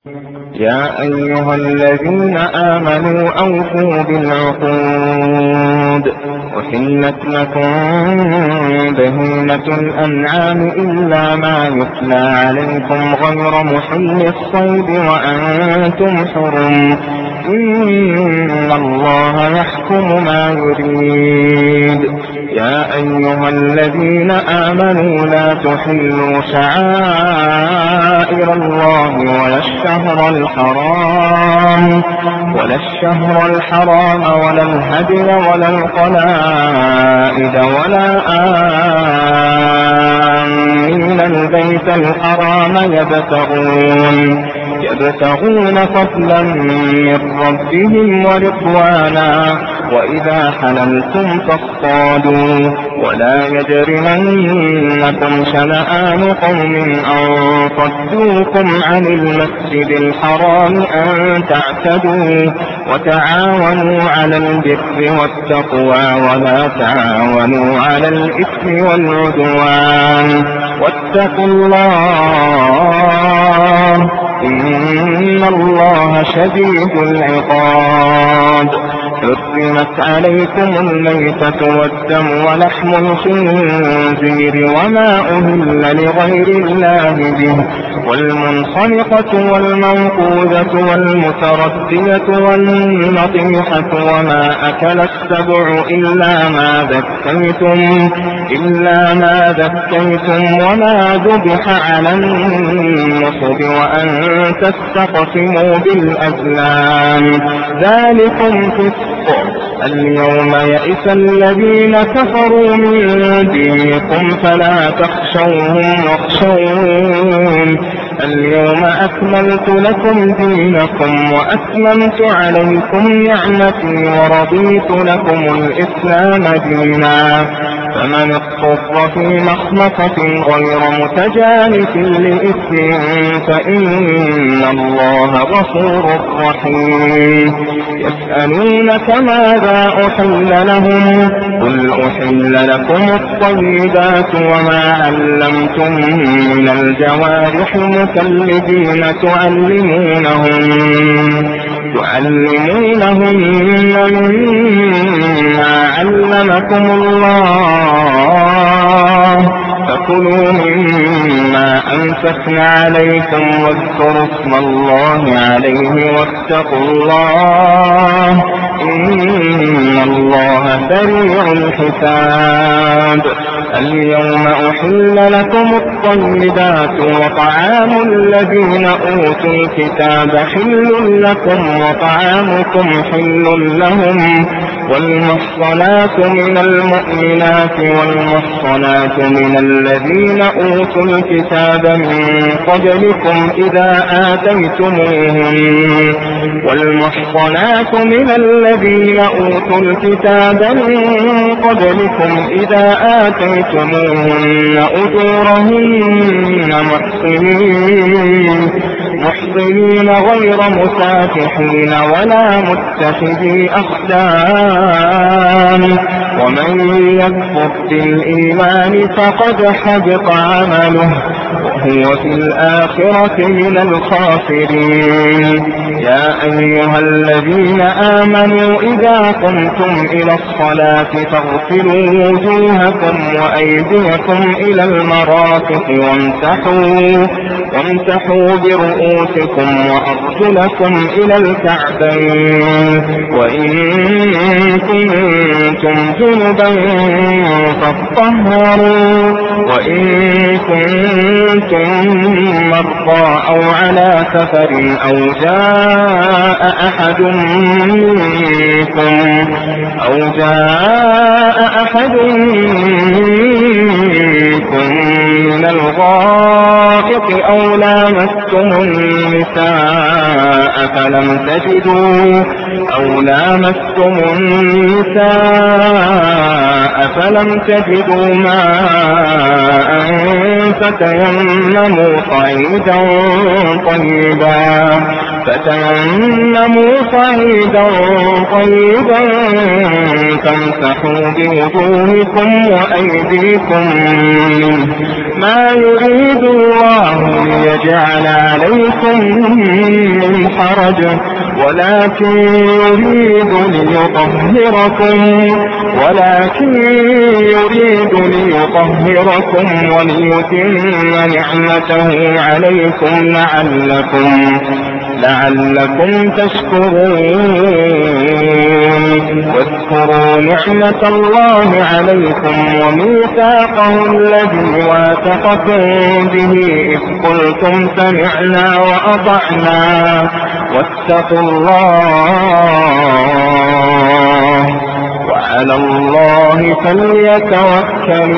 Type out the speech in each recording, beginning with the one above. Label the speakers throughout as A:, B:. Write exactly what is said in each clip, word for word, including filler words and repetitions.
A: يا أيها الذين آمنوا أوفوا بالعقود أحلت لكم بهيمة الأنعام إلا ما يتلى عليكم غير محل الصيد وأنتم حرم إن الله يحكم ما يريد. يا أيها الذين آمنوا لا تحلوا شعائر الله ولا الشهر الحرام ولا الشهر الحرام ولا الهدي ولا القلائد ولا آمين البيت الحرام يبتغون يبتغون فضلا من ربهم ورضوانا وإذا حللتم فاصطادوا ولا يجرمنكم شنآن قوم أن صدوكم عن المسجد الحرام أن تعتدوا وتعاونوا على البر والتقوى ولا تعاونوا على الإثم والعدوان واتقوا الله إن الله شديد العقاب. حرمت عليكم الميتة والدم ولحم الخنزير وما أهل لغير الله به والمنخنقة والموقوذة والمتردية والنطيحة وما أكل السبع إلا ما ذكيتم إلا ما ذكيتم وما ذبح على النصب وأن تستقسموا بالأزلام ذلكم فسق. اليوم يئس الذين كفروا من دينكم فلا تخشوهم واخشون اليوم أكملت لكم دينكم وأتممت عليكم نعمتي ورضيت لكم الإسلام دينا. فمن اضطر في مخمصة غير متجانف لإثم فإن الله غفور رحيم. يسألونك ماذا أحل لهم قل أحل لكم الطيبات وما علمتم من الجوارح مكلبين تعلمونهن تعلمونهن مما علمكم الله فكلوا مما أمسكن عليكم واذكروا اسم الله عليه واتقوا الله إن الله سريع الحساب. اليوم أحل لكم الطيبات وطعام الذين أوتوا الكتاب حل لكم وطعامكم حل لهم والمحصنات من المؤمنات والمحصنات من الذين أوتوا الكتاب من قبلكم إذا آتيتموهن والمحصنات من الذين أوتوا الكتاب من قبلكم إذا آتيتموهن أجورهن محصنين محصنين غير مسافحين ولا متخذي أخدان ومن يكفر بالإيمان فقد حبط عمله وهو في الآخرة من الخاسرين. يا أيها الذين آمنوا إذا قمتم إلى الصلاة فاغسلوا وجوهكم وأيديكم إلى المرافق وامسحوا وامسحوا برؤوسكم وأرجلكم إلى الكعبين وإن كنتم جنبا فاطهروا وإن كنتم مرضى أو على سفر أو جاء أحد منكم أو جاء أحد منكم من الغائط أو لامستم النساء فلم تجدوا أو لامستم النساء فلم تجدوا ماء فتيمموا صعيدا طيبا فتيمموا صعيدا طيبا فامسحوا بوجوهكم وأيديكم منه ما يريد الله ليجعل عليكم من حرج ولكن يريد ليطهركم ولكن يريد ليطهركم وليتم نعمته عليكم لعلكم لعلكم تشكرون واذكروا نعمة الله عليكم وميثاقه الذي واثقكم به إذ قلتم سمعنا وأطعنا واتقوا الله وعلى الله فليتوكل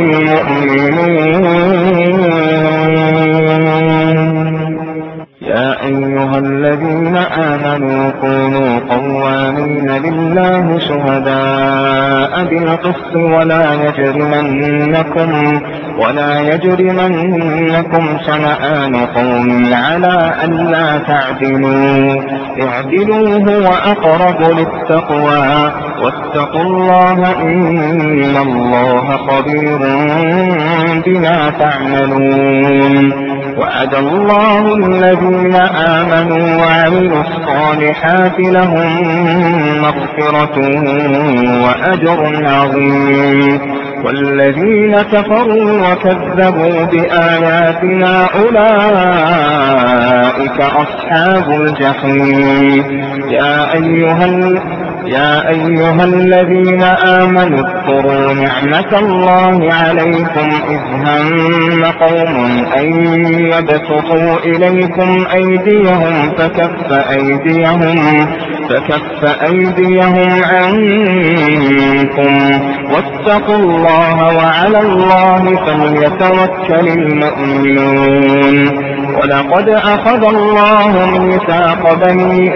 A: المؤمنون. يا أيها الذين آمنوا كونوا قوامين لله شهداء بالقسط ولا يجرمنكم ولا يجرمنكم شنآن قوم على ألا تعدلوا اعدلوا هو أقرب للتقوى واتقوا الله إن الله خبير بما تعملون. وعد الله الذين آمنوا وعملوا الصالحات لهم مغفرة وأجر عظيم والذين كفروا وكذبوا بآياتنا أولئك أصحاب الجحيم. يا أيها يا أيها الذين آمنوا اذكروا نعمة الله عليكم إذ هم قوم أن يبسطوا إليكم أيديهم فكف أيديهم فكف أيديهم عنكم واتقوا الله وعلى الله فليتوكل المؤمنون. ولقد أخذ الله ميثاق بني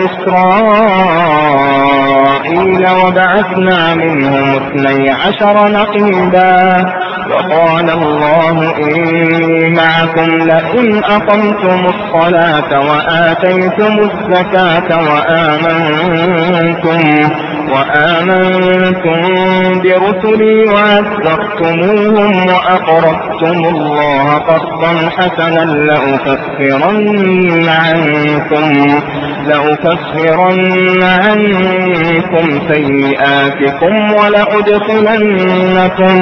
A: إسرائيل وبعثنا منهم اثني عشر نقيبا وقال الله إني معكم لئن أقمتم الصلاة وآتيتم الزكاة وآمنتم وآمنتم برسلي وعزرتموهم وأقرضتم الله قرضا حسنا لأكفرن عنكم لأكفرن عنكم سيئاتكم ولأدخلنكم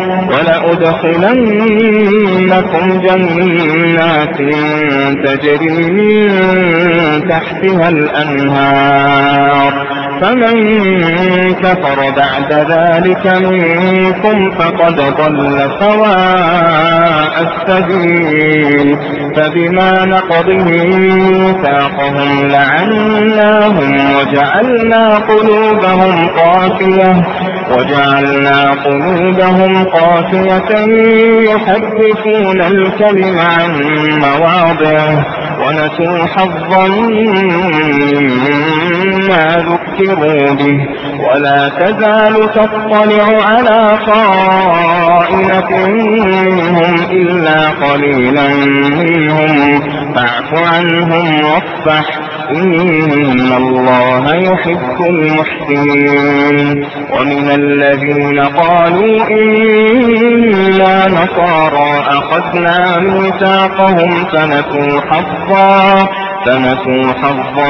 A: ولأدخلنكم جنات تجري من تحتها الأنهار فمن كفر بعد ذلك منكم فقد ضل سواء السبيل. فبما نقضهم ميثاقهم لعناهم وجعلنا قلوبهم قاسية وجعلنا قلوبهم قاسية يحرفون الكلم عن مواضعه ونسوا حظا مما ذكروا به ولا تزال تطلع على خائنة منهم إلا قليلا منهم فاعف عنهم واصفح إن الله يحب المحسنين. ومن الذين قالوا إنا نصارى أخذنا ميثاقهم فنسوا حظا فنسوا حظا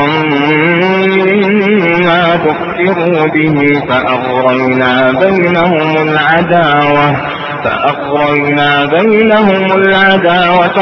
A: مما ذكروا به فأغرينا بينهم العداوة فأغرينا بينهم العداوة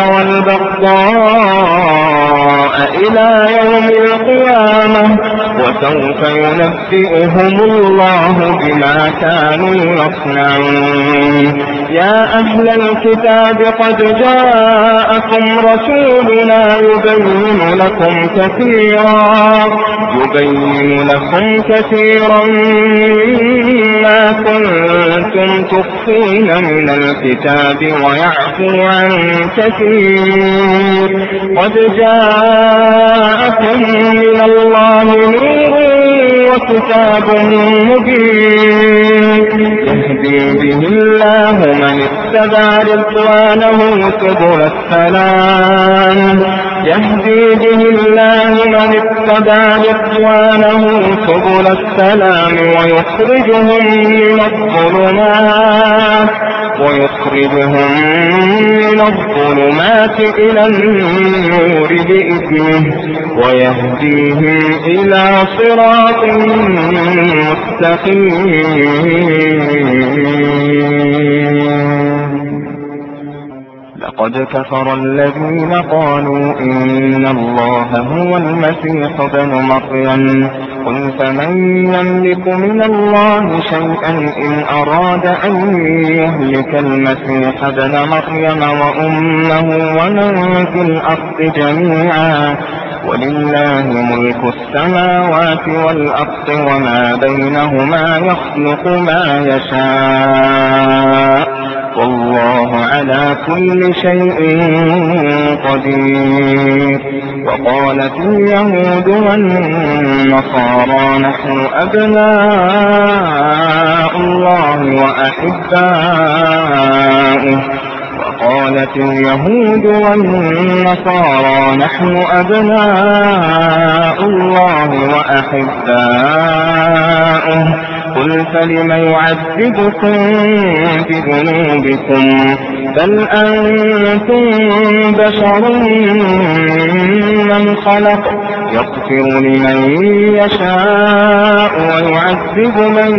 A: والبغضاء إلى يوم القيامة وسوف ينبئهم الله بما كانوا يصنعون. يا أهل الكتاب قد جاءكم رسولنا يبين لكم كثيرا يبين لكم كثيرا مما كنتم تخفون من الكتاب ويعفو عن كثير. قد جاءكم من الله نور وكتاب مبين يهدي به الله من اتبع رضوانه سبل السلام يهدي به الله من اتبع ارتدى رضوانه سبل السلام ويخرجهم من الظلمات ويخرجهم من الظلمات إلى النور بإذنه ويهديهم إلى صراط مستقيم. لقد كفر الذين قالوا إن الله هو المسيح ابن مريم قل فمن يملك من الله شيئا إن أراد أن يهلك المسيح ابن مريم وأمه ومن في الأرض جميعا ولله ملك السماوات والأرض وما بينهما يخلق ما يشاء والله على كل شيء قدير. وقالت اليهود والنصارى نحن أبناء الله وأحباؤه وقالت اليهود والنصارى نحن أبناء الله وأحباؤه قل فلم يعذبكم بذنوبكم بل أنتم بشر ممن خلق يغفر لمن يشاء ويعذب من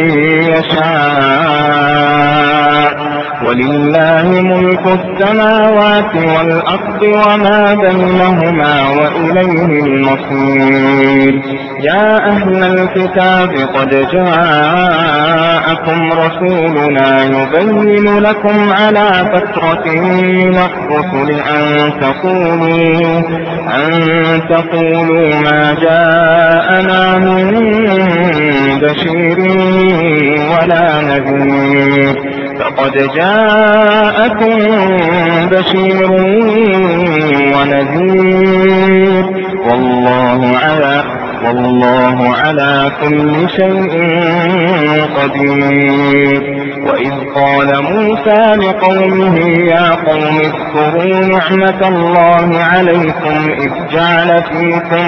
A: يشاء ولله ملك السماوات والأرض وما بينهما وإليه المصير. يا أهل الكتاب قد جاءكم رسولنا يبين لكم على فترة من الرسل أن تقولوا أن تقولوا ما جاءنا من بشير ولا نذير فقد جاءكم بشير ونذير والله على والله على كل شيء قدير. وإذ قال موسى لقومه يا قوم اذكروا نعمة الله عليكم إذ جعل فيكم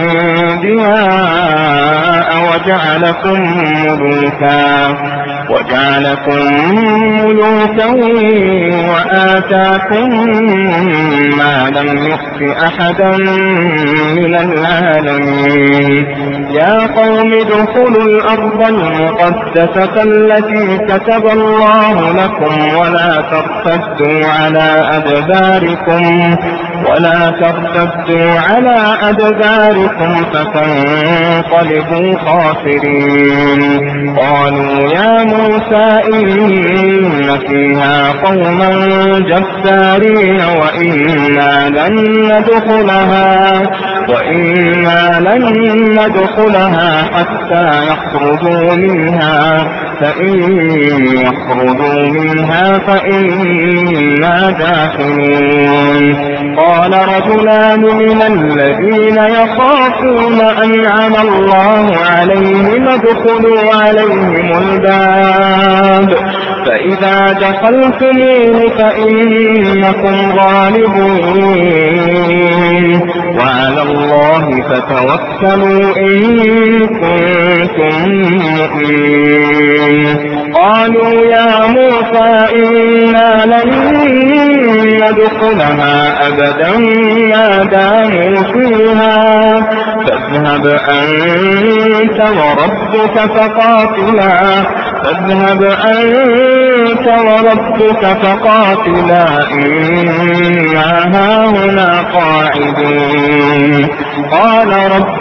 A: أنبياء وجعلكم ملوكا وجعلكم ملوكا وآتاكم ما لم يؤت أحدا من العالمين. يا قوم ادخلوا الأرض المقدسة التي كتب الله لكم ولا ترتدوا على أدباركم ولا ترتدوا على أدباركم فتنقلبوا خاسرين. قالوا يا موسى إن فيها قوما جبارين وإنا لن ندخلها وإنا لن ندخلها حتى يخرجوا منها فإن يخرجوا منها فإنا داخلون. قال رجلان من الذين يخافون أنعم الله عليهم ادخلوا عليهم الباب فإذا دخلتموه فإنكم غالبون وعلى الله فتوكلوا إن كنتم مؤمنين. قالوا يا موسى إنا لن ندخلها أبدا ما داموا فيها فاذهب أنت وربك فقاتلا فاذهب أنت وربك فقاتلا إنا هاهنا قاعدون. قال رب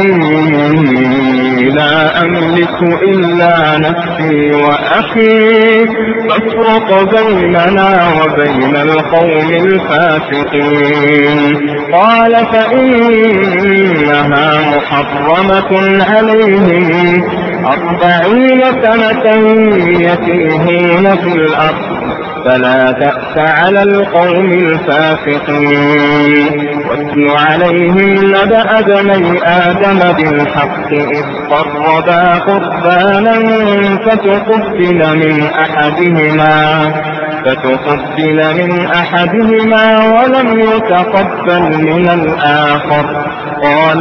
A: إني لا أملك إلا نفسي وأخي فافرق بيننا وبين القوم الفاسقين. قال فإنها محرمة عليهم أربعين سنة يتيهون في الأرض فلا تأس على القوم الفاسقين. واتل عليهم نبأ بني آدم بالحق إذ قربا قربانا فتقبل من أحدهما فتقبل من أحدهما ولم يتقبل من الآخر قال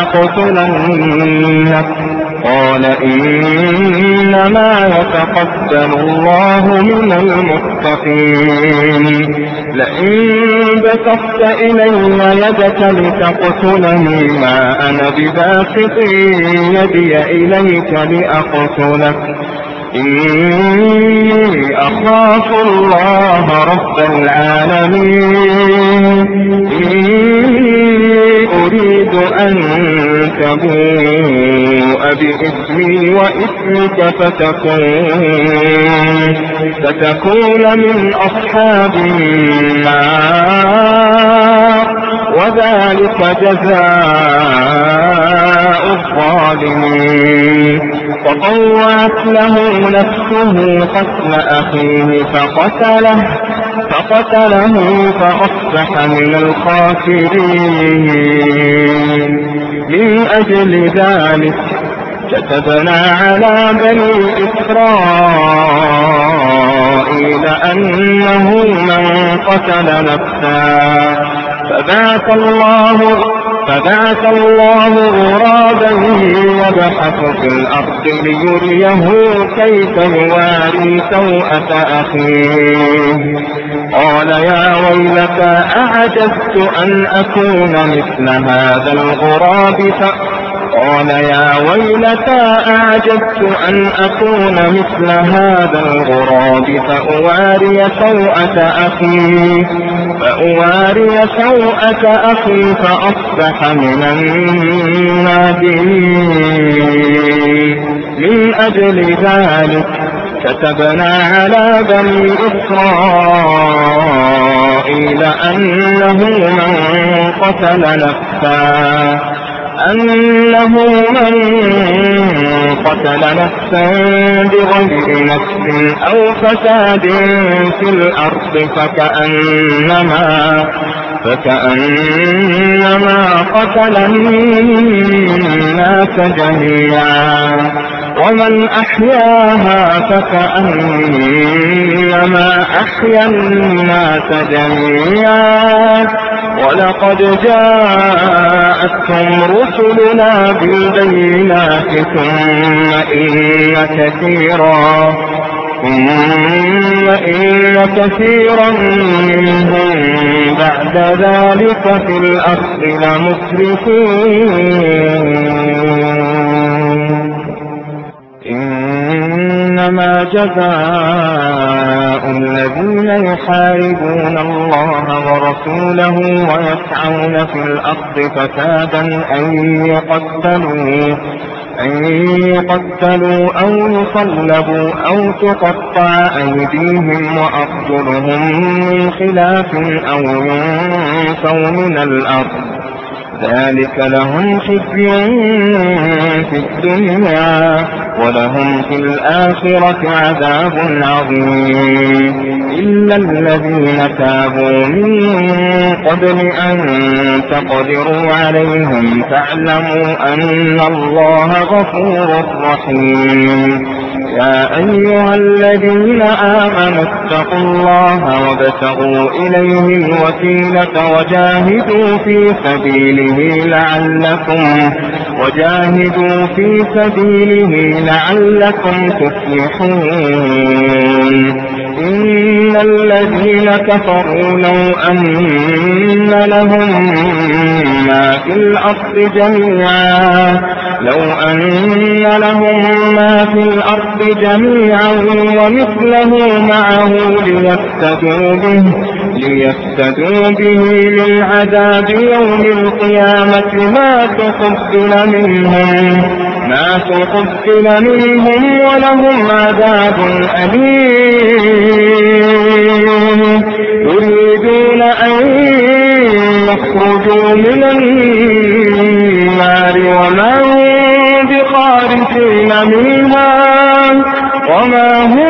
A: لأقتلنك قال إنما يتقبل الله من المتقين لئن بسطت إلي يدك لتقتلني ما أنا بباسط يدي إليك لأقتلك إني أخاف الله رب العالمين إني أريد أن تبوء بإثمي وإثمك فتكون فتكون من أصحاب النار وذلك جزاء الظالمين فطوعت له نفسه قتل أخيه فقتله فقتله فأصبح من الخاسرين من أجل ذلك كتبنا على بني إسرائيل أنه من قتل نفسا فبعث الله فبعث الله غرابا يبحث في الأرض ليريه كيف يواري سوءة أخيه قال يا ويلتى أعجزت أن أكون مثل هذا الغراب قال يا ويلتى أعجزت أن أكون مثل هذا الغراب فأواري سوءة أخي فأواري سوءة أخي فأصبح من النادمين من أجل ذلك كتبنا على بني إسرائيل أنه من قتل نفسا أنه من قتل نفسا بغير نفس أو فساد في الأرض فكأنما فكأنما قتل الناس جميعا ومن أحياها فكأنما أحيا الناس جميعا ولقد جاءتهم رسلنا بالبينات ثم إن كثيرا ثم إن كثيرا منهم بعد ذلك في الأرض لمسرفون إنما جزاء الذين يحاربون الله ورسوله ويسعون في الأرض فسادا أن يقتلوا أن يقتلوا أو يصلبوا أو تقطع أيديهم وأرجلهم من خلاف أو ينفوا من الأرض ذلك لهم خزي في الدنيا ولهم في الآخرة عذاب عظيم إلا الذين تابوا من قبل أن تقدروا عليهم فاعلموا أن الله غفور رحيم يا أيها الذين آمنوا اتقوا الله وابتغوا إليه الوسيلة وجاهدوا في سبيله لعلكم وجاهدوا في سبيله لعلكم تفلحون إن الذين كفروا لو أن لهم ما في الأرض جميعا لو أن لهم ما في الأرض جميعا ومثله معه ليفتدوا به ليفتدوا به من عذاب يوم القيامة ما تقبل منهم ما تقبل منهم ولهم عذاب أليم يريدون أن يخرجوا من النار وما هم بخارجين منها وما هم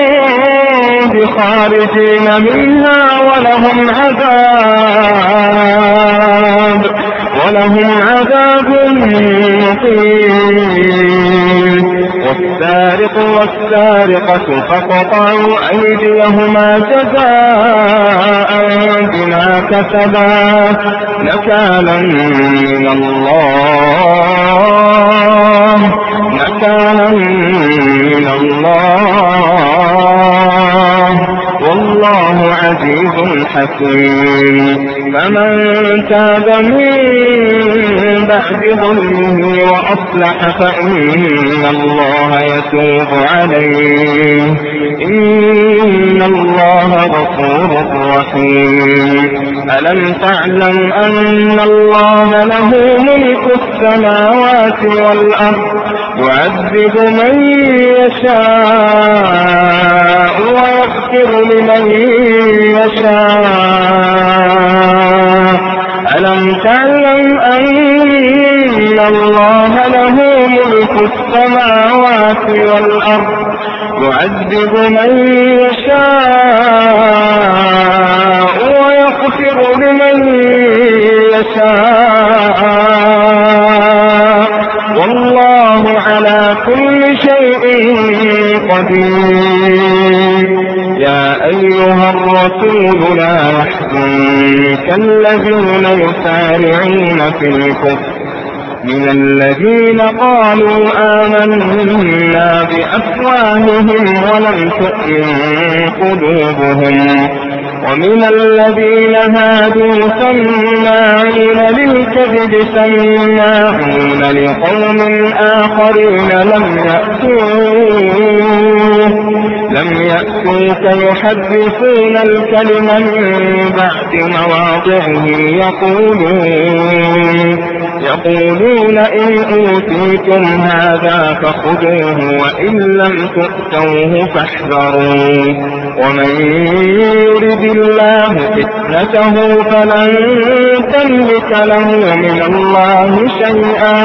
A: بخارجين منها ولهم عذاب ولهم عذاب مقيم والسارق والسارقة فاقطعوا أيديهما جزاء بما كسبا نكالا من الله نكالا من الله والله عزيز حكيم. فمن تاب من بعد ظلمه وأصلح فإن الله يتوب عليه إن الله غفور رحيم. ألم تعلم أن الله له ملك السماوات والأرض يعذب من يشاء ويغفر لمن يشاء. ألم تعلم أن الله له ملك السماوات والأرض يعذب من يشاء ويغفر لمن يشاء والله على كل شيء قدير. يا أيها الرسول لا يحزنك الذين يسارعون في الكفر من الذين قالوا آمنا بأفواههم ولم تؤمن قلوبهم ومن الذين هادوا سماعون للكذب سماعون لقوم آخرين لم يأتوك لم يأتوك يحرفون الكلم من بعد مواضعه يقولون يقولون إن أوتيتم هذا فخذوه وإن لم تؤتوه فاحذروا ومن يرد الله فتنته فلن تملك له من الله شيئا.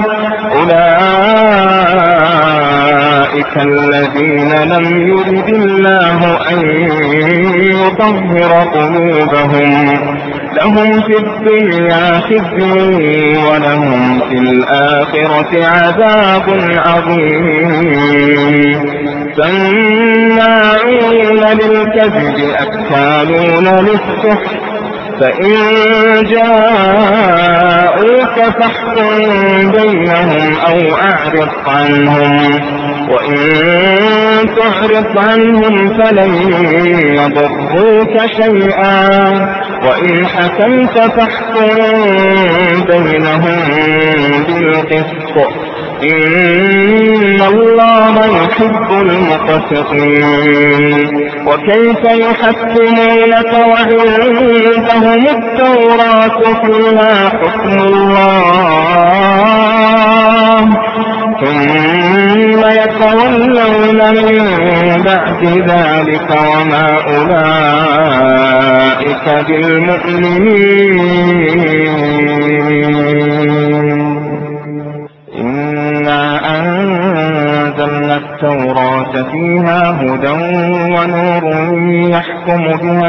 A: أولئك الذين لم يرد الله أن يطهر قلوبهم لهم في الدنيا خزي ولهم في الآخرة عذاب عظيم. سماعون للكذب أكالون للسحت فإن جاءوك فاحكم بينهم أو أعرض عنهم وإن تعرض عنهم فلن يضروك شيئا وإن حكمت فاحكم بينهم بالقسط إن الله يحب المقسطين. وكيف يحكمونك وعندهم التوراة فيها حكم الله ثم يتولون من بعد ذلك وما أولئك بالمؤمنين. إنا أنزلنا التوراة فيها هدى ونور يحكم بها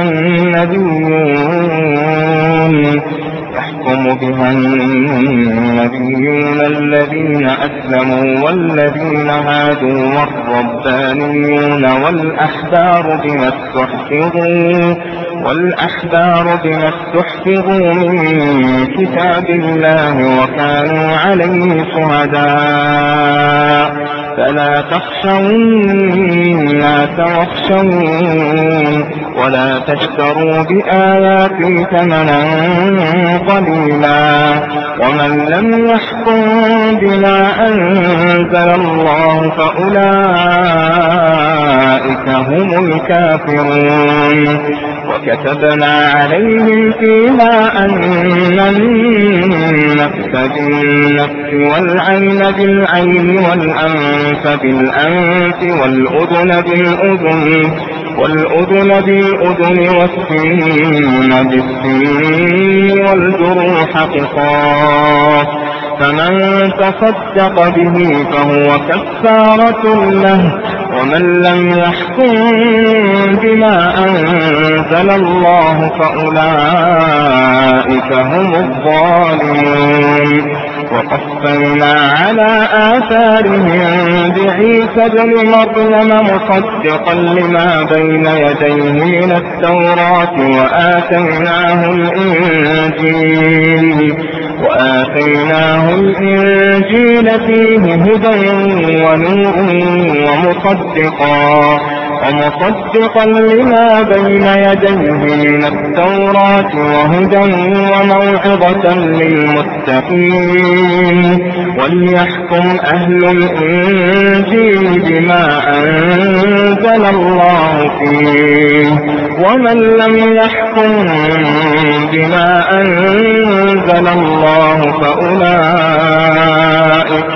A: النبيون يحكم بها النبيون الذين أسلموا والذين هادوا والربانيون والأحبار بما استحفظوا والأحبار بما استحفظوا من كتاب الله وكانوا عليه شهداء فلا تخشوا الناس واخشون ولا تشتروا بآياتي ثمنا قليلا ومن لم يحكم بما أنزل الله فأولئك هم الكافرون. وكتبنا عليهم فيها أن النفس بالنفس والعين بالعين والأنف بالأنف والأذن بالأذن والأذن بالأذن والسن بالسن والجروح قصاص فمن تصدق به فهو كفارة له ومن لم يحكم بما أنزل الله فأولئك هم الظالمون. وقفينا على آثارهم بعيسى ابن مريم مصدقا لما بين يديه من التوراة وآتيناه الإنجيل وآتيناه الإنجيل فيه هدى ونور ومصدقا ومصدقا لما بين يديه من التوراة وهدى وموعظة للمتقين وليحكم أهل الإنجيل بما أنزل الله فيه ومن لم يحكم بما أنزل الله فأولئك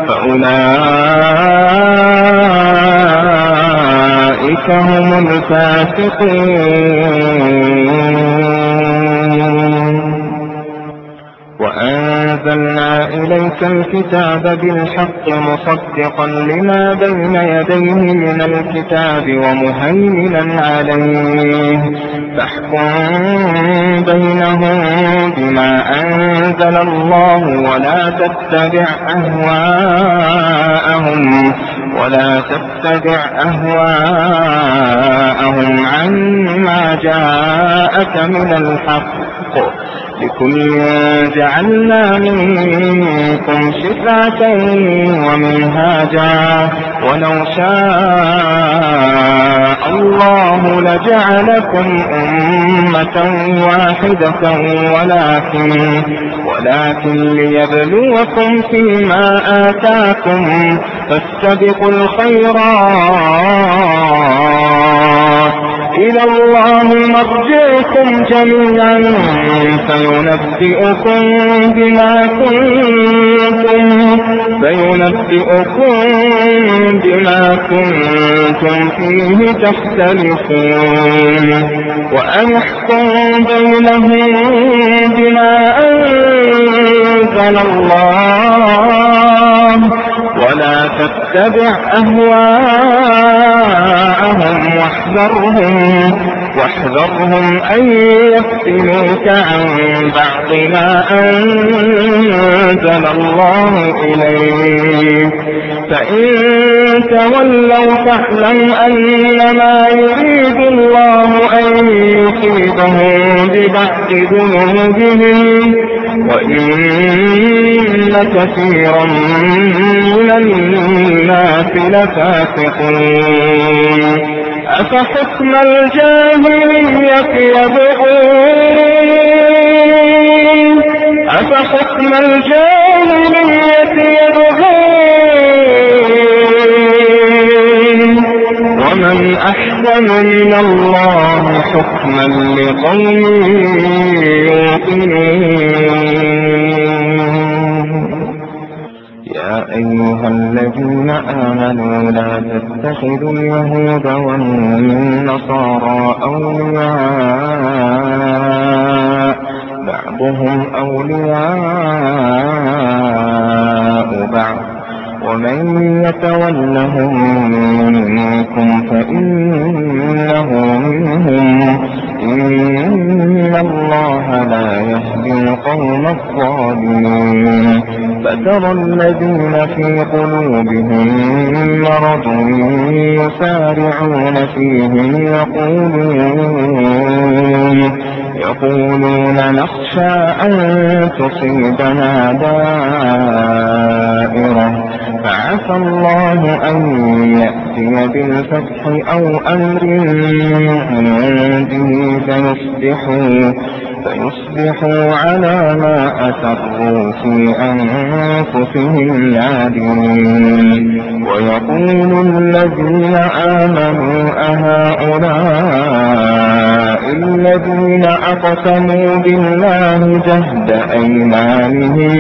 A: فأولئك هم الفاسقون. وأنزلنا إليك الكتاب بالحق مصدقا لما بين يديه من الكتاب ومهيمنا عليه فاحكم بينهم بما أنزل الله ولا تتبع أهواءهم ولا تتبع أهواءهم عما جاءك من الحق لكل جعلنا منكم شرعة ومنهاجا ولو شاء الله لجعلكم أمة واحدة ولكن ولكن ليبلوكم فيما آتاكم فاستبقوا الخيرات إلى الله مرجعكم جميعا فينبئكم بما كنتم فينبئكم بما كنتم فيه تختلفون وأن احكم بينهم بما أنزل الله ولا تتبع أهواءهم واحذرهم واحذرهم أن يفتنوك عن بعض ما أنزل الله إليك فإن تولوا فاعلم أنما يريد الله أن يصيبهم ببعض ذنوبهم وإن كثيرا من الناس لفاسقون. أفحكم الجاهلية يبغون أفحكم الجاهلية يبغون ومن أحسن من الله حكما لقوم يوقنون. يا أيها الذين آمنوا لا تتخذوا اليهود والنصارى أولياء بعضهم أولياء بعض ومن يتولهم منكم فإنه منهم إن الله لا يهدي القوم الظالمين. فترى الذين في قلوبهم مرض يسارعون فيهم يقولون يقولون نخشى أن تصيبنا دائرة فعسى الله أن يأتي بالفتح أو أمر عنده فيصبحوا فيصبحوا على ما أسروا في أنفسهم نادمين. ويقول الذين آمنوا أهؤلاء الذين أقسموا بالله جهد أيمانهم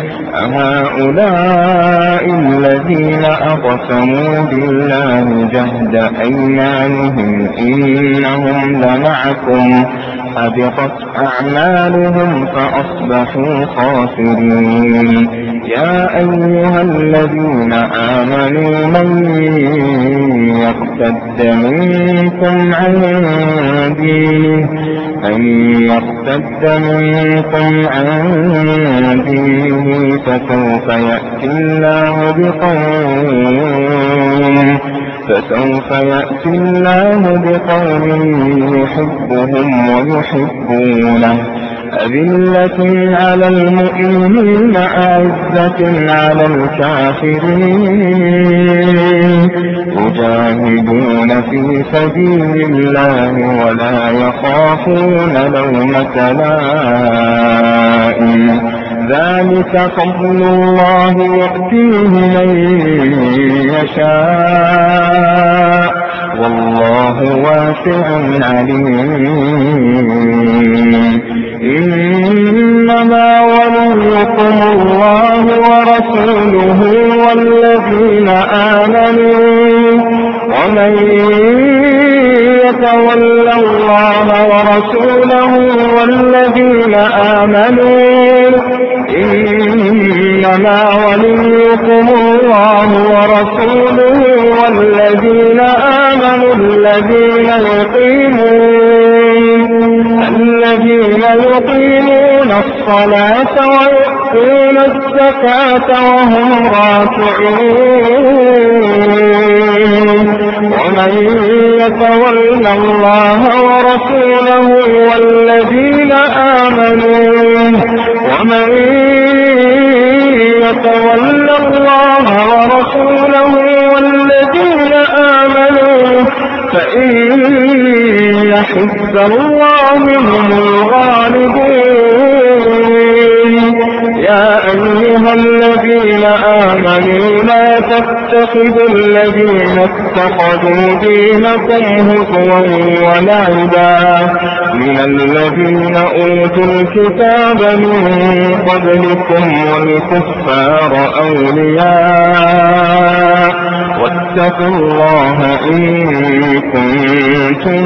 A: أهؤلاء الذين أقسموا بالله جهد أيمانهم إنهم لمعكم حبطت أعمالهم فأصبحوا خاسرين. يا أيها الذين آمنوا من يرتد منكم عن دينه أن يرتد منكم عن دينه فسوف يأتي الله بقوم فسوف يأتي الله بقوم يحبهم ويحبونه أذلة على المؤمنين أعزة على الكافرين يجاهدون في سبيل الله ولا يخافون لومة لائم ذلك فضل الله يؤتيه من يشاء والله واسع عليم إنما وليكم الله ورسوله والذين آمنوا ومن يتول الله ورسوله والذين آمنوا إنما وليكم الله ورسوله والذين آمنوا الذين يقيمون الذين يقيمون الصلاة ويؤتون الزكاة وهم راكعون ومن يتول الله ورسوله والذين آمنوا ومن يتول الله ورسوله والذين آمنوا فإن حزب الله هم الغالبون يا أيها الذين آمنوا لا تتخذوا الذين اتخذوا دينكم هزوا ولعبا من الذين أوتوا الكتاب من قبلكم والكفار أولياء واتقوا الله إن كنتم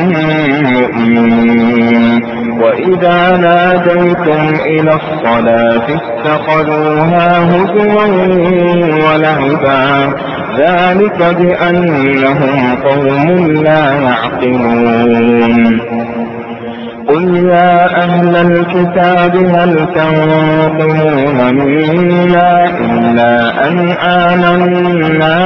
A: مؤمنين وإذا ناديتم إلى الصلاة اتخذوها هزوا ولعبا ذلك بأنهم قوم لا يعقلون قل يا أهل الكتاب هل تنقمون منا إلا أن آمنا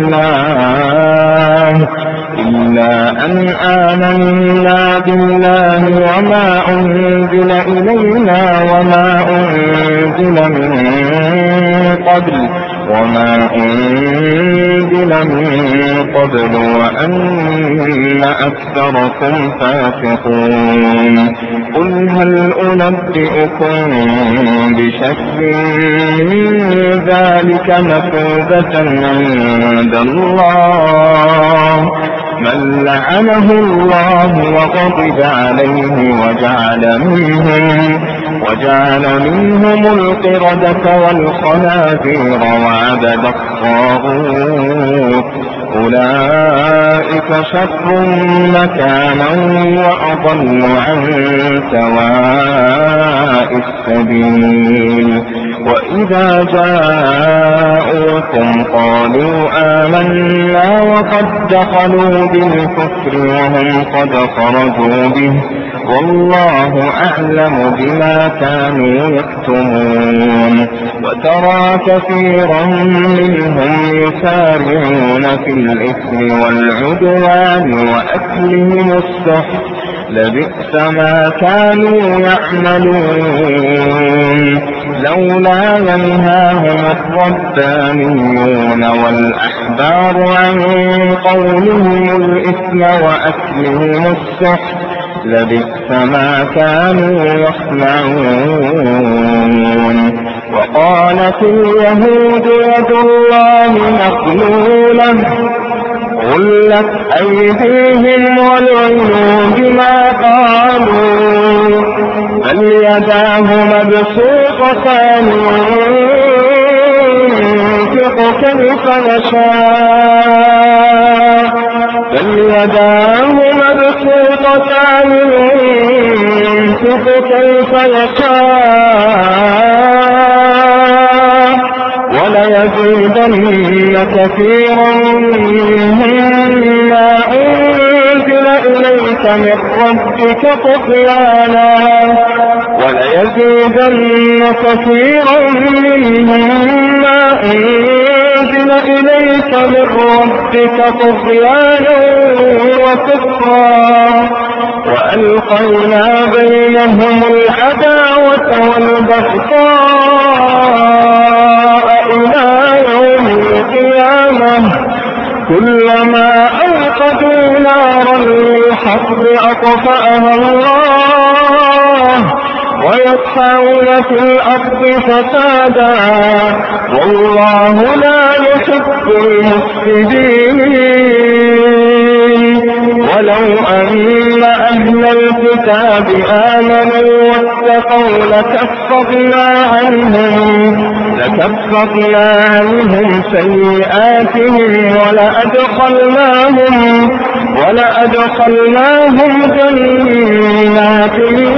A: بالله إلا أن آمنا بالله وما أنزل إلينا وما أنزل من قبل وما أنزل من قبل وأن أكثركم فاسقون قل هل أنبئكم بشر من ذلك مثوبة عند الله من لعنه الله وغضب عليه وجعل منهم وجعل منهم القردة والخنازير وعبد الطاغوت أولئك شر مكانا وأضل عن سواء السبيل وإذا جاءوكم قالوا آمنا وقد دخلوا بالكفر وهم قد خرجوا به والله أعلم بما كانوا يكتمون وترى كثيرا منهم يسارعون في الإثم والعدوان وأكلهم السحت لبئس ما كانوا يعملون لولا ينهاهم الربانيون والأحبار عن قولهم الإثم وأكلهم السحت لبئس ما كانوا يصنعون وقالت اليهود يد الله مغلولة غلت أيديهم ولعنوا بما قالوا بل يداه مبسوطتان ينفق كيف يشاء بل يداه مبسوطتان ينفق كيف يشاء وليزيدن كثيرا منهم ما أنزل إليك إليك من ربك طغيانا وليزيدن كثيرا منهم ما أنزل إليك من ربك طغيانا وكفرا وألقينا بينهم العداوة والبغضاء إلى يوم القيامة كلما أوقدوا نارا للحرب أطفأها الله ويسعون في الأرض فسادا والله لا يحب المفسدين ولو أن أهل الكتاب آمنوا واتقوا لكفرنا عنهم لكفرنا عنهم سيئاتهم ولأدخلناهم ولأدخلناهم جنات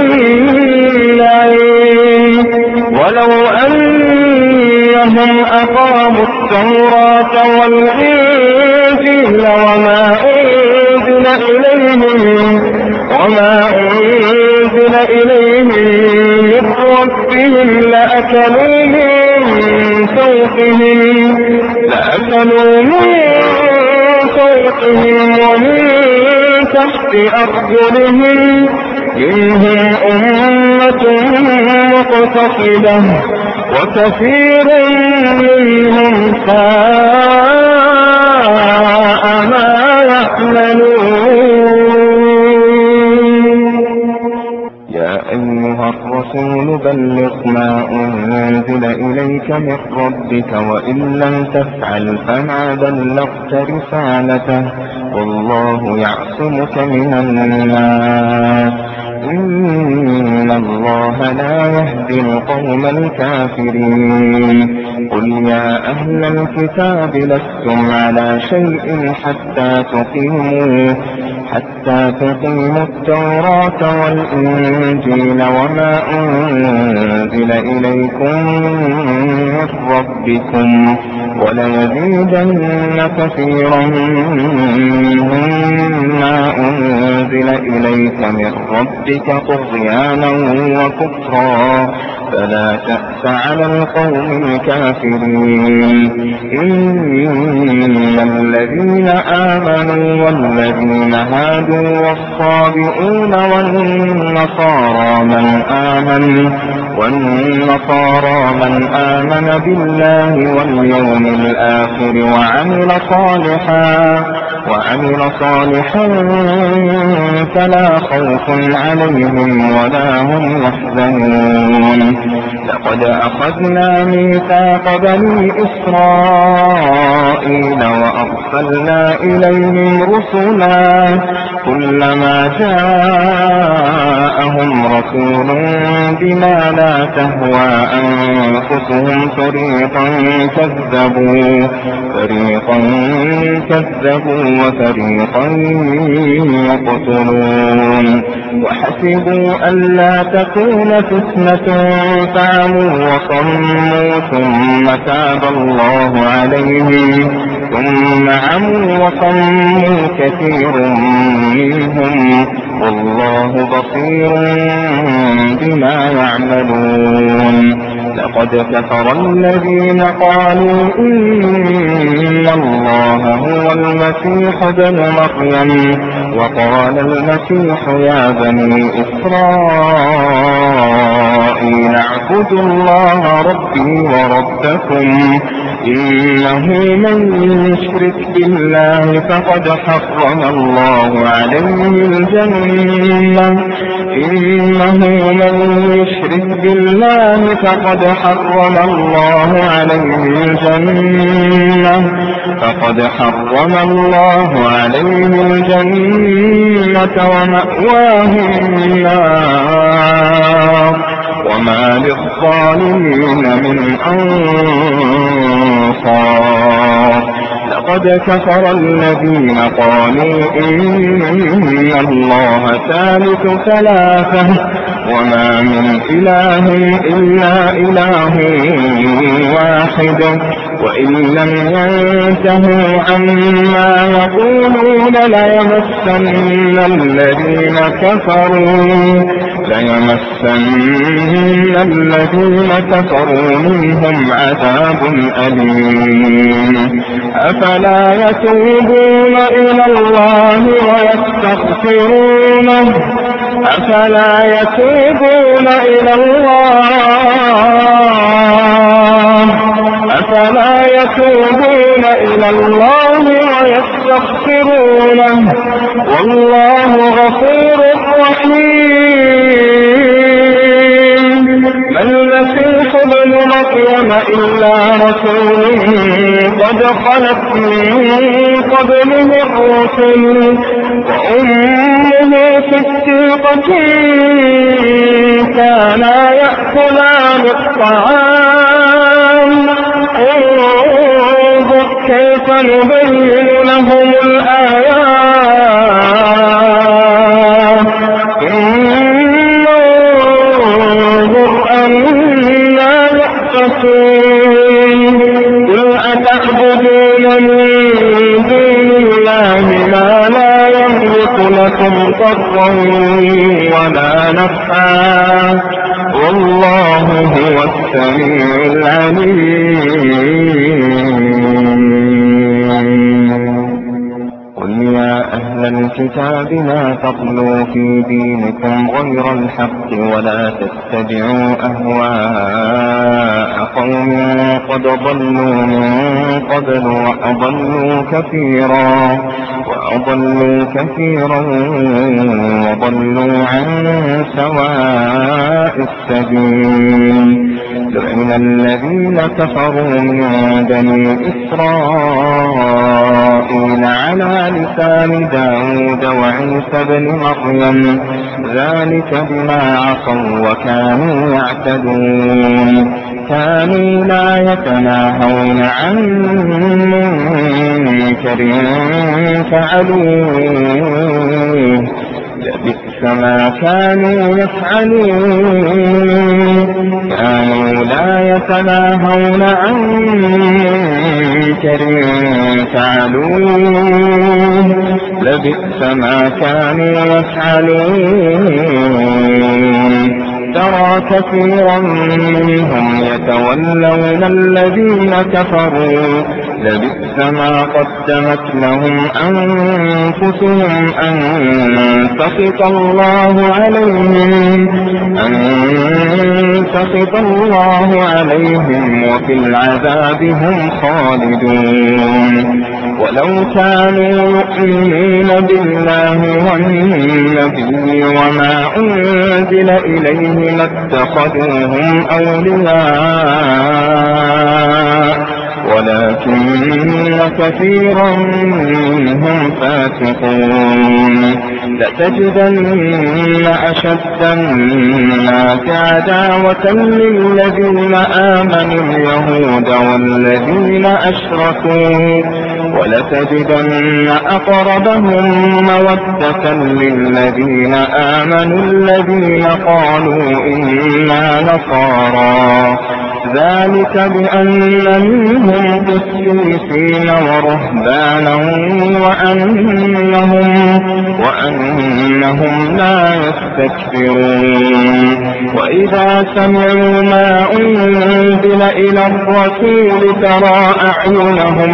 A: النعيم ولو أنهم أقاموا التوراة والإنجيل وما أنزل إليهم وما أنزل إليهم من ربهم لأكلوا من فوقهم لأكلوا من فوقهم ومن تحت أرجلهم منهم أمة مقتصدة وكثير منهم ساء ما يعملون يا أيها الرسول بلغ ما أنزل إليك من ربك وإن لم تفعل فما بلغت رسالته والله يعصمك من الناس إن الله لا يهدي القوم الكافرين قل يا أهل الكتاب لستم على شيء حتى تقيموا حتى تقيموا التوراة والإنجيل وما أنزل إليكم من ربكم وليزيدن كثيرا منهم ما أنزل إليك من ربك طغيانا وكفرا فلا تأس على القوم الكافرين إن الذين آمنوا والذين هادوا والصابئون والنصارى من آمن والنصارى من آمن بالله واليوم الآخر وعمل صالحا وعمل صالحا فلا خوف عليهم ولا هم يحزنون لقد أخذنا ميثاق بني إسرائيل وأرسلنا إليهم رسلا كلما جاءهم رسول بما لا تهوى أنفسهم فريقا كذبوا فريقا كذبوا وفريقا يقتلون وحسبوا ألا تكون فتنة فعموا وصموا ثم تاب الله عليهم ثم عموا وصموا كثير منهم والله بصير بما يعملون لقد كفر الذين قالوا إن الله هو المسيح ابن مريم وقال المسيح يا بني إسرائيل اعبدوا الله ربي وربكم إنه من يشرك بالله فقد حرم الله عليه الجنة إنه من يشرك بالله فقد حرم الله عليه الجنة فقد حرم الله عليه الجنة ومأواه النار وما للظالمين من أنصار لقد كفر الذين قالوا إن الله ثالث ثلاثة وما من إله إلا إله واحد واحد وإن لم ينتهوا عما يقولون ليمسن الذين كفروا ليمسن الذين كفروا منهم عذاب أليم أفلا يتوبون إلى الله ويستغفرونه أفلا يتوبون إلى الله أفلا يتوبون إلى الله ويستغفرونه والله غفور رحيم ما المسيح ابن مريم إلا رسول قد خلت من قبله الرسل وأمه صديقة كانا يأكلان الطعام انظر كيف نبين لهم الآيات انظر أنا يؤفكون قل أتعبدون من دون الله ما لا يملك لكم ضرا ولا نفعا والله هو السميع العليم. قل يا أهل الكتاب لا تغلوا في دينكم غير الحق ولا تتبعوا أهواء قوم قد ضلوا من قبل وأضلوا كثيرا وأضلوا كثيرا وضلوا عن سواء السبيل. لعن الذين كفروا من بني إسرائيل على لسان داود وعيسى بن مريم ذلك بما عصوا وكانوا يعتدون كانوا لا يتناهون عن منكر فعلوه لبئس ما كانوا يفعلون كانوا لا يتناهون عن منكر فعلوه لبئس ما كانوا يفعلون. ترى كثيرا منهم يتولون الذين كفروا لبئس ما قدمت لهم أنفسهم أن سخط الله عليهم أن سخط الله عليهم وفي العذاب هم خالدون. ولو كانوا يؤمنون بالله والنبي وما أنزل إليه لاتخذوهم أولياء ولكن كثيرا منهم فاسقون. لتجدن أشد الناس عداوة للذين آمنوا اليهود والذين أشركوا ولتجدن أقربهم مودة للذين آمنوا الذين قالوا إنا نصارى ذلك بأن منهم قسيسين ورهبانا وأنهم, وأنهم لا يستكبرون. وإذا سمعوا ما أنزل إلى الرسول ترى أعينهم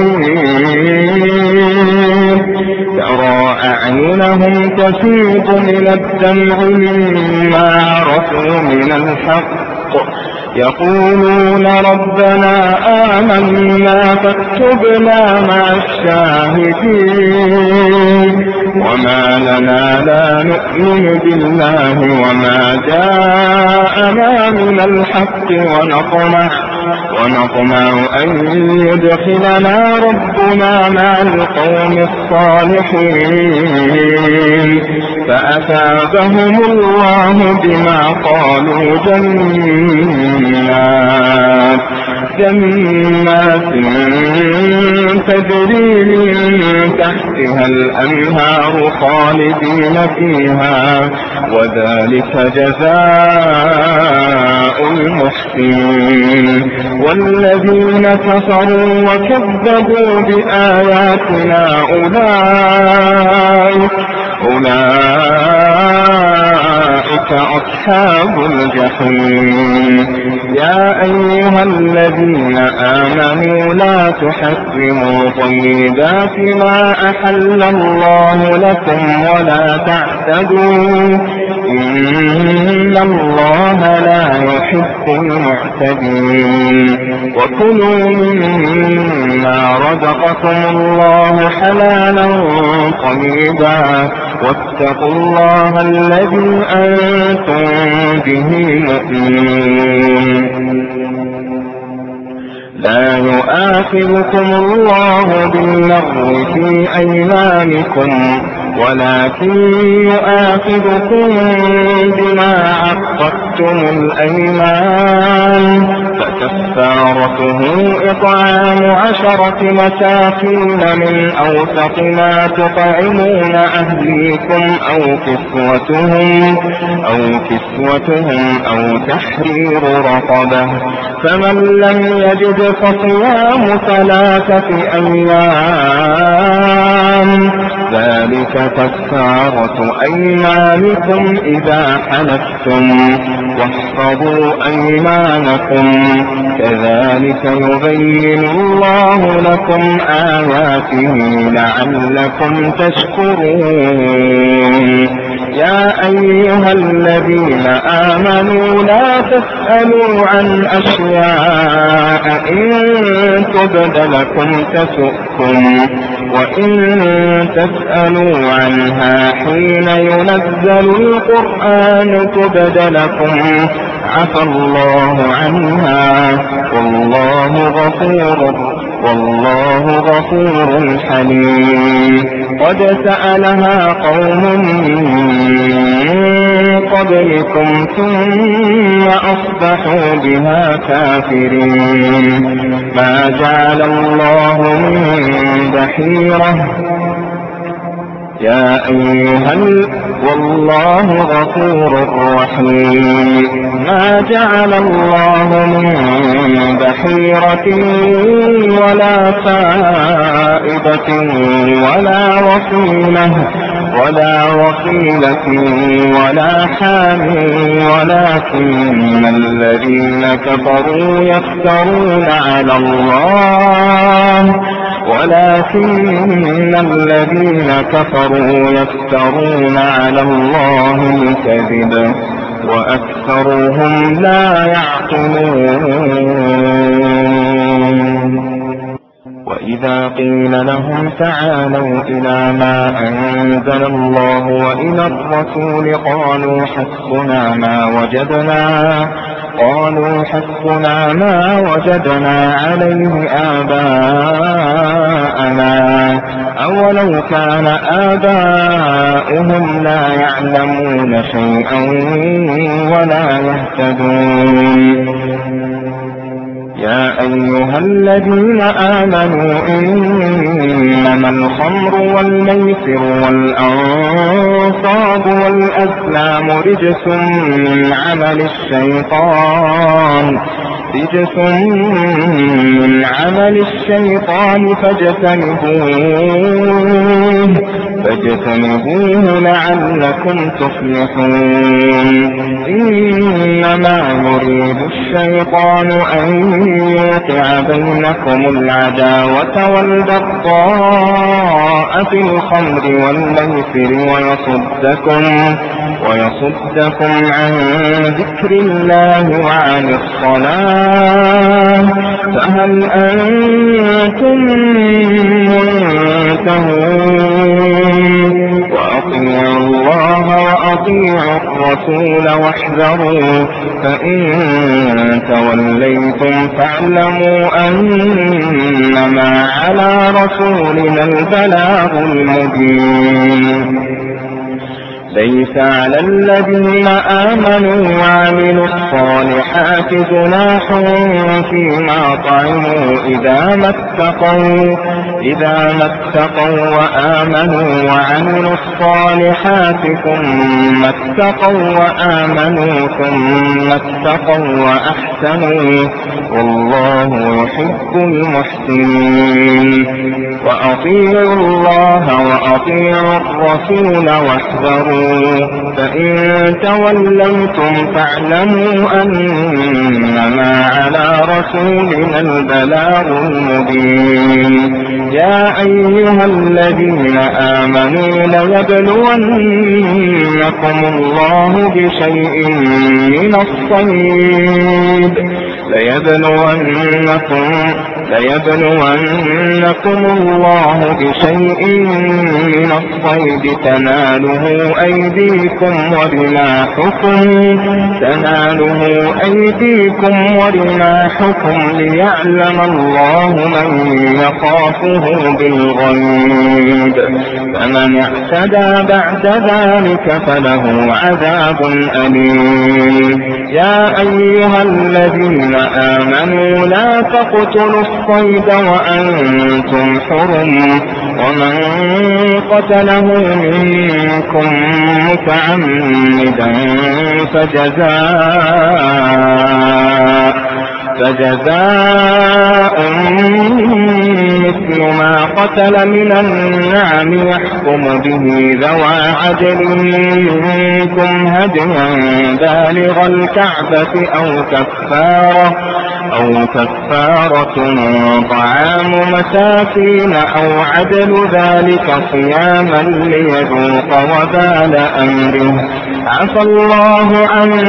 A: تفيض ترى أعينهم تفيض من الدمع مما عرفوا من الحق يقولون ربنا آمنا فاكتبنا مع الشاهدين. وما لنا لا نؤمن بالله وما جاءنا من الحق ونطمع ونطمع أن يدخلنا ربنا مع القوم الصالحين فأثابهم الله بما قالوا جنات جنات تجري من تحتها الأنهار خالدين فيها وذلك جزاء المحسنين. والذين كفروا وكذبوا بآياتنا أولئك أولئك أصحاب الجحيم. يا أيها الذين آمنوا لا تحرموا طيبات ما أحل الله لكم ولا تعتدوا إن الله لا يحب المعتدين. وكلوا مما رزقكم الله حلالا طيبا واتقوا الله الذي أنتم به مؤمنون. لا يؤاخذكم الله باللغو في أيمانكم ولكن يؤاخذكم بما عقدتم الأيمان فكفارته إطعام عشرة مساكين من أوسط ما تطعمون أهليكم أو كسوتهم أو كسوتهم أو تحرير رقبة فمن لم يجد فصيام ثلاثة أيام ذلك كفارة أيمانكم إذا حلفتم واحفظوا أيمانكم كذلك يبين الله لكم آياته لعلكم تشكرون. يا أيها الذين آمنوا لا تسألوا عن أشياء إن تبد لكم تسؤكم وإن تسألوا عنها حين ينزل القرآن تبد لكم عفى الله عنها والله غفور والله غفور حليم. قد سألها قوم من قبلكم ثم أصبحوا بها كافرين. ما جعل الله من بحيرة يا أيها والله غفور رحيم. ما جعل الله من بحيرة ولا فائدة ولا وصيلة ولا وصيلة ولا حام ولكن الذين كفروا يفترون على الله ولكن الذين كفروا يفترون على الله الكذب وأكثرهم لا يعقلون. وإذا قيل لهم تعالوا إلى ما أنزل الله وإلى الرسول قالوا حسبنا ما وجدنا قالوا حسبنا ما وجدنا عليه آباءنا أولو كان آباؤهم لا يعلمون شيئا ولا يهتدون. يا أيها الذين آمنوا إنما الخمر والميسر والأنصاب والأزلام رجس من عمل الشيطان رجس من عمل الشيطان فاجتنبوه فاجتنبوه لعلكم تفلحون. إنما يريد الشيطان أن يوقع بينكم العداوة والبغضاء في الخمر والميسر ويصدكم ويصدكم عن ذكر الله وعن الصلاة فهل أنتم منتهون. وأطيعوا الله وأطيعوا الرسول واحذروا فإن توليتم فاعلموا أنما على رسولنا البلاغ المبين. ليس على الذين آمنوا وعملوا الصالحات جناح فيما طعموا إذا ما اتقوا إذا ما اتقوا وآمنوا وعملوا الصالحات ثم اتقوا وآمنوا ثم اتقوا وأحسنوا والله يحب المحسنين. وأطيعوا الله وأطيعوا الرسول واحذروا فإن توليتم فاعلموا أنما على رسولنا البلاغ المبين. يا أيها الذين آمنوا ليبلونكم الله بشيء من الصيد ليبلونكم ليبلونكم الله بشيء من الصيد تناله أيديكم ورماحكم تناله أيديكم ورماحكم ليعلم الله من يخافه بالغيب فمن اعتدى بعد ذلك فله عذاب أليم. يا أيها الذين آمنوا لا تقتلوا الصيد وأنتم حرم ومن قتله منكم متعمدا فجزاء فجزاء مثل ما قتل من النعم يحكم به ذوى عدل منكم هديا بالغ الكعبة أو كفارة أو كفارة طعام مساكين أو عدل ذلك صياما ليذوق وبال أمره عفى الله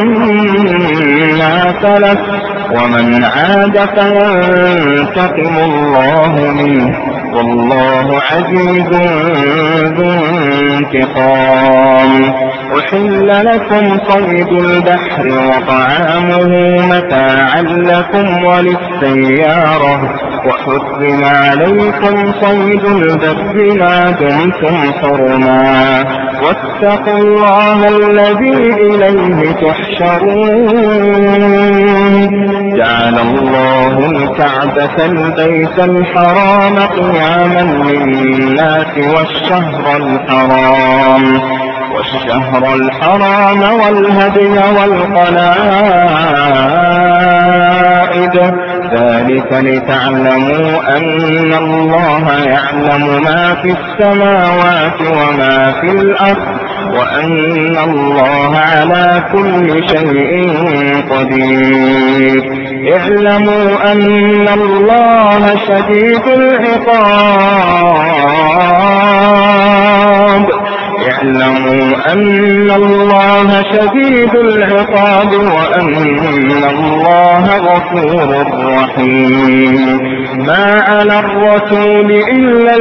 A: عما سلف ومن عاد فينتقم الله منه والله عزيز ذو انتقام. أحل لكم صيد البحر وطعامه متاعا لكم وللسيارة وحرم عليكم صيد البر ما دمتم حرما واتقوا الله الذي إليه تحشرون. جعل الله الكعبة البيت الحرام قياما للناس والشهر الحرام والشهر الحرام والهدي والقلائد ذلك لتعلموا أن الله يعلم ما في السماوات وما في الأرض وأن الله على كل شيء قدير. اعلموا أن الله شديد العقاب اعلموا أن الله شديد العقاب وأن الله غفور رحيم. ما على الرسول إلا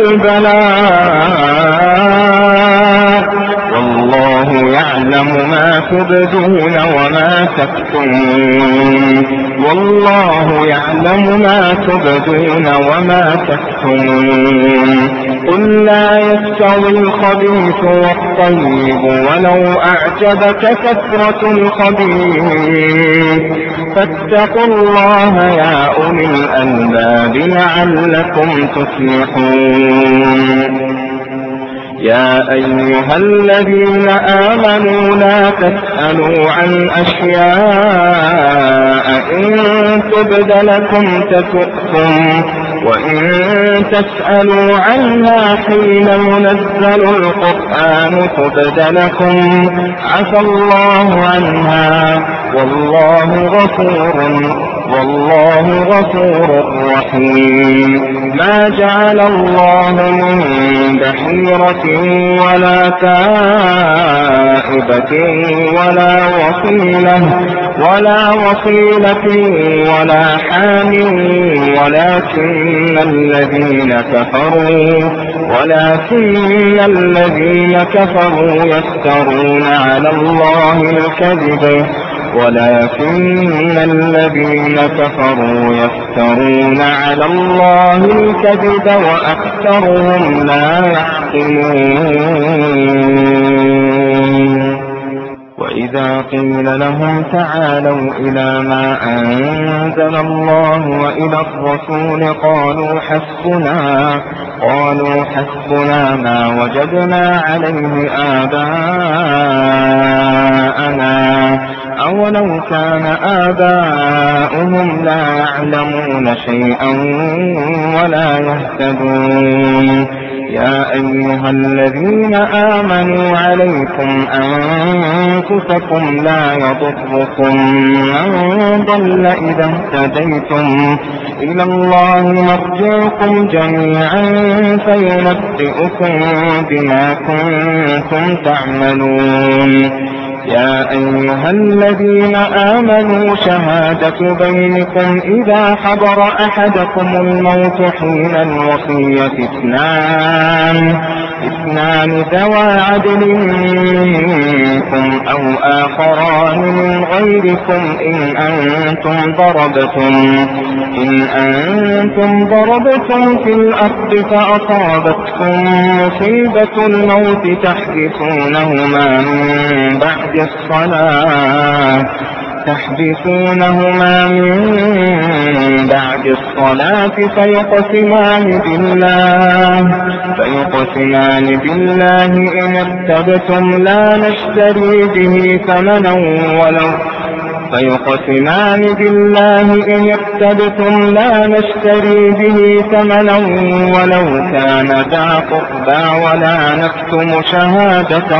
A: البلاغ والله يعلم ما تبدون وما تكتمون والله يعلم ما تبدون وما تكتمون. قل لا يستوي الخبيث والطيب ولو أعجبك كثرة الخبيث فاتقوا الله يا أولي الألباب لعلكم تفلحون. يا أيها الذين آمنوا لا تسألوا عن أشياء إن تبد لكم تسؤكم وإن تسألوا عنها حين ينزل القرآن تبد لكم عفى الله عنها والله غفور والله غفور رحيم. ما جعل الله من بحيرة ولا تائبة ولا وصيلة ولا وصيلة ولا حام ولكن الذين كفروا ولكن الذين كفروا يفترون على الله الكذب ولكن الذين كفروا يفترون على الله الكذب وأكثرهم لا يعقلون. وإذا قيل لهم تعالوا إلى ما أنزل الله وإلى الرسول قالوا حسبنا قالوا حسبنا ما وجدنا عليه آباءنا أولو كان آباؤهم لا يعلمون شيئا ولا يهتدون يا أيها الذين آمنوا عليكم أنفسكم لا يضركم من ضل إذا اهتديتم إلى الله مرجعكم جميعا فينبئكم بما كنتم تعملون يا أيها الذين آمنوا شهادة بينكم إذا حضر أحدكم الموت حين الوصية اثنان اثنان ذوى عدل منكم أو آخران من غيركم إن أنتم ضربتم إن أنتم ضربتم في الأرض فأصابتكم مصيبة الموت تحدثونهما من بعد الصلاة تحدثونهما من بعد الصلاة فيقسمان بالله فيقسمان بالله إن ارتبتم لا نشتري به ثمنا ولو فيقسمان بالله إن ارتبتم لا نشتري به ثمنا ولو كان ذا قربى ولا نكتم شهادة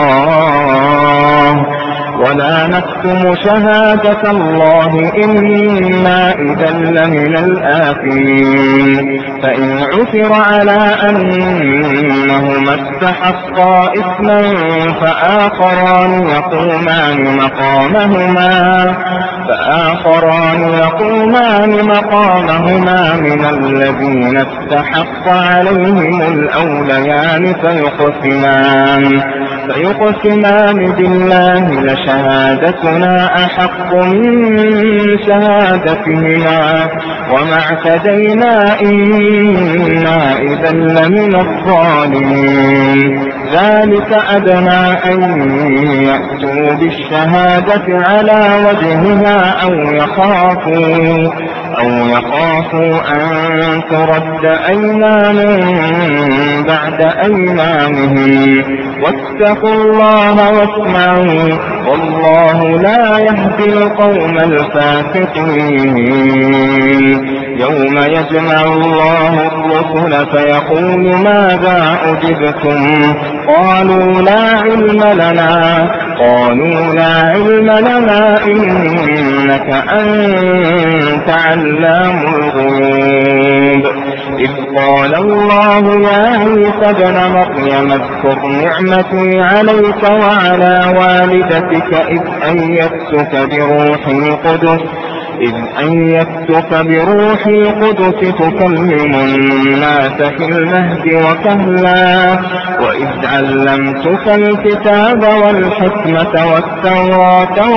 A: الله ولا نكتم شهادة الله إنا إذا لمن الآثمين فإن عثر على أنهما استحقا إثما فآخران يقومان مقامهما فآخران يقومان مقامهما من الذين استحق عليهم الأوليان فيقسمان فيقسمان بالله لشهادتنا أحق من شهادتهما وما اعتدينا إنا إذا لمن الظالمين ذلك أدنى أن يأتوا بالشهادة على وجهها أو يخافوا أو يخافوا أن ترد أيمان بعد أيمانهم واتقوا الله واسمعوا والله لا يهدي القوم الفاسقين يوم يجمع الله الرسل فيقول ماذا أجبتم قالوا لا علم لنا قالوا لا علم لنا إنك أنت علام الغيوب إذ قال الله يا عيسى ابن مريم اذكر نعمتي عليك وعلى والدتك إذ أيدتك بروح القدس إذ أيدتك بروح القدس تكلم الناس في المهد وكهلا وإذ علمتك الكتاب والحكمة والتوراة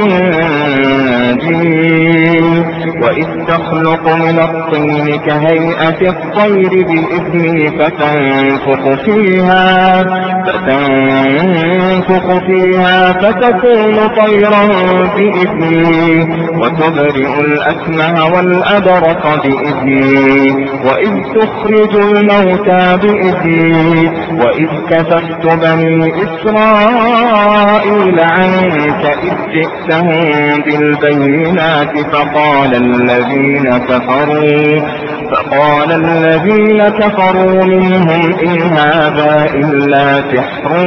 A: والإنجيل وإذ تخلق من الطين كهيئة الطير بإذني فتنفخ فيها فتنفخ فيها فتكون طيرا بإذني وتبرئ الأكمه والأبرص بإذني وإذ تخرج الموتى بإذني وإذ كففت بني إسرائيل عنك إذ جئتهم بالبينات فقال الذين كفروا فقال الذين كفروا منهم إن هذا إلا سحر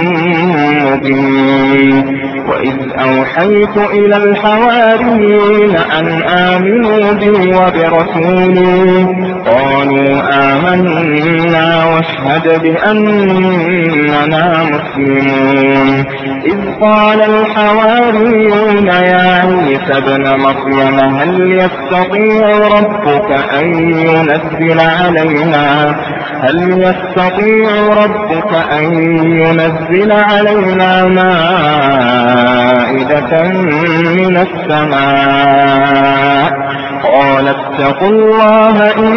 A: مبين وإذ أوحيت إلى الحواريين أن آمنوا بي وبرسولي قالوا آمنا واشهد بأننا مسلمون إذ قال الحواريون يا عيسى ابن مريم هل يستطيع ربك أن ينزل علينا هل يستطيع ربك أن ينزل علينا مائدة من السماء قال اتقوا الله إن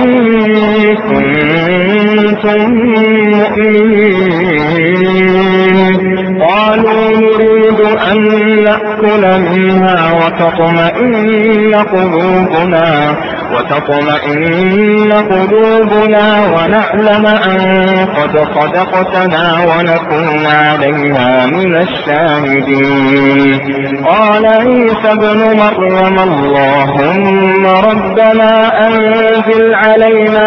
A: كنتم مؤمنين قالوا نريد أن نأكل منها وتطمئن قلوبنا وتطمئن قلوبنا ونعلم أن قد صدقتنا ونكون عليها من الشاهدين. قال عيسى ابن مريم اللهم ربنا أنزل علينا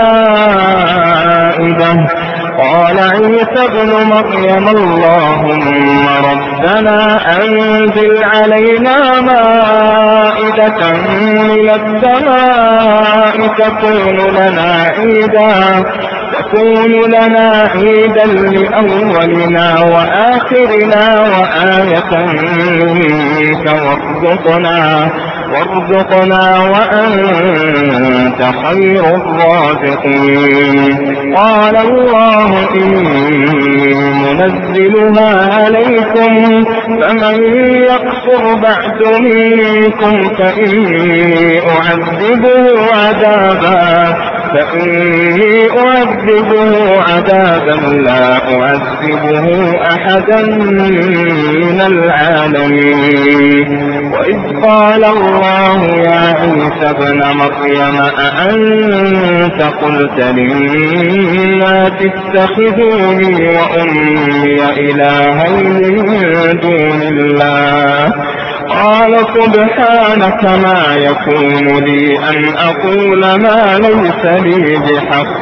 A: مائدة قال عيسى ابن مريم اللهم ربنا أنزل علينا مائدة من السماء تكون لنا عيدا تكون لنا عيدا لأولنا وآخرنا وآية منك وارزقنا وارزقنا وأنت خير الرازقين. قال الله إني منزلها عليكم فمن يكفر بعد منكم فإني أعذبه عذابا فإني أعذبه عذابا لا أعذبه أحدا من العالمين. وإذ قال الله يا عيسى ابن مريم أأنت قلت للناس اتخذوني وأمي إلهين من دون الله قال سبحانك ما يكون لي أن أقول ما ليس لي بحق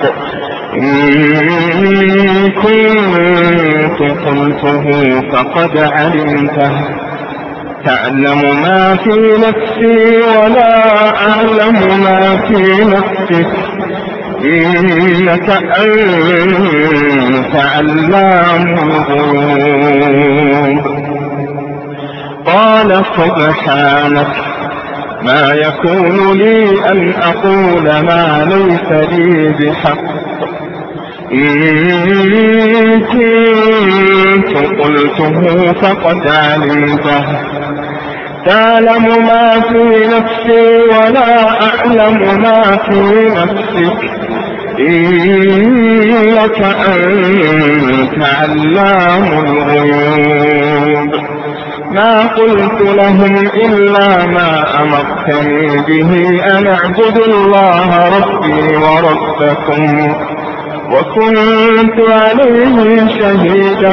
A: إن كنت قلته فقد علمته تعلم ما في نفسي ولا أعلم ما في نفسك إنك أنت علام الغيوب. قال سبحانك ما يكون لي أن أقول ما ليس لي بحق إن كنت قلته فقد علمته تعلم ما في نفسي ولا أعلم ما في نفسك إنك أنت علام الغيوب. ما قلت لهم إلا ما أمرتني به أن اعبدوا الله ربي وربكم وكنت عليهم شهيدا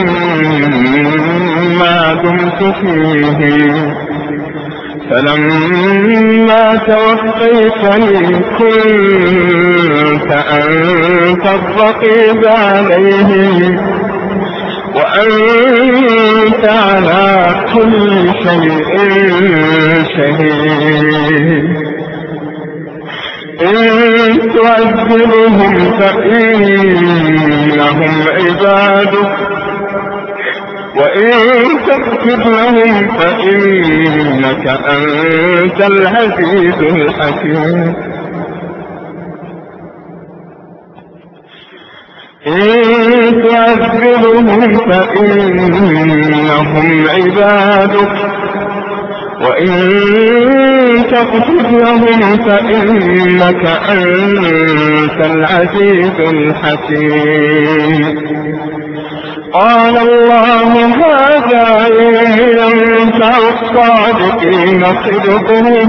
A: ما دمت فيهم فلما توفيتني كنت أنت الرقيب عليهم وأنت على كل شيء شهيد. إن تعذبهم فإنهم عبادك وإن تغفر لهم فإنك أنت العزيز الحكيم. إن تعذبهم فإنهم عبادك وإن تغفر لهم فإنك أنت العزيز الحكيم. قال الله هذا يوم ينفع الصادقين صدقهم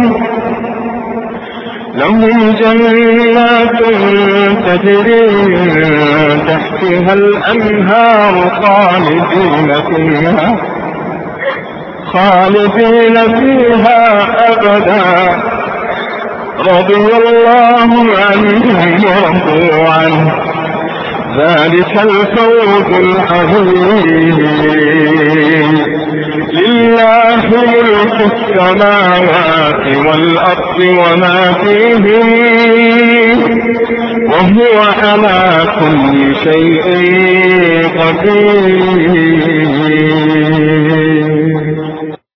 A: لهم جنات تجري من تحتها الأنهار خالدين فيها خالدين فيها أبدا رضي الله عنهم ورضوا عنه ذلك الفوز العظيم. لله ملك السماوات والأرض وما فيهم وهو على كل شيء قدير.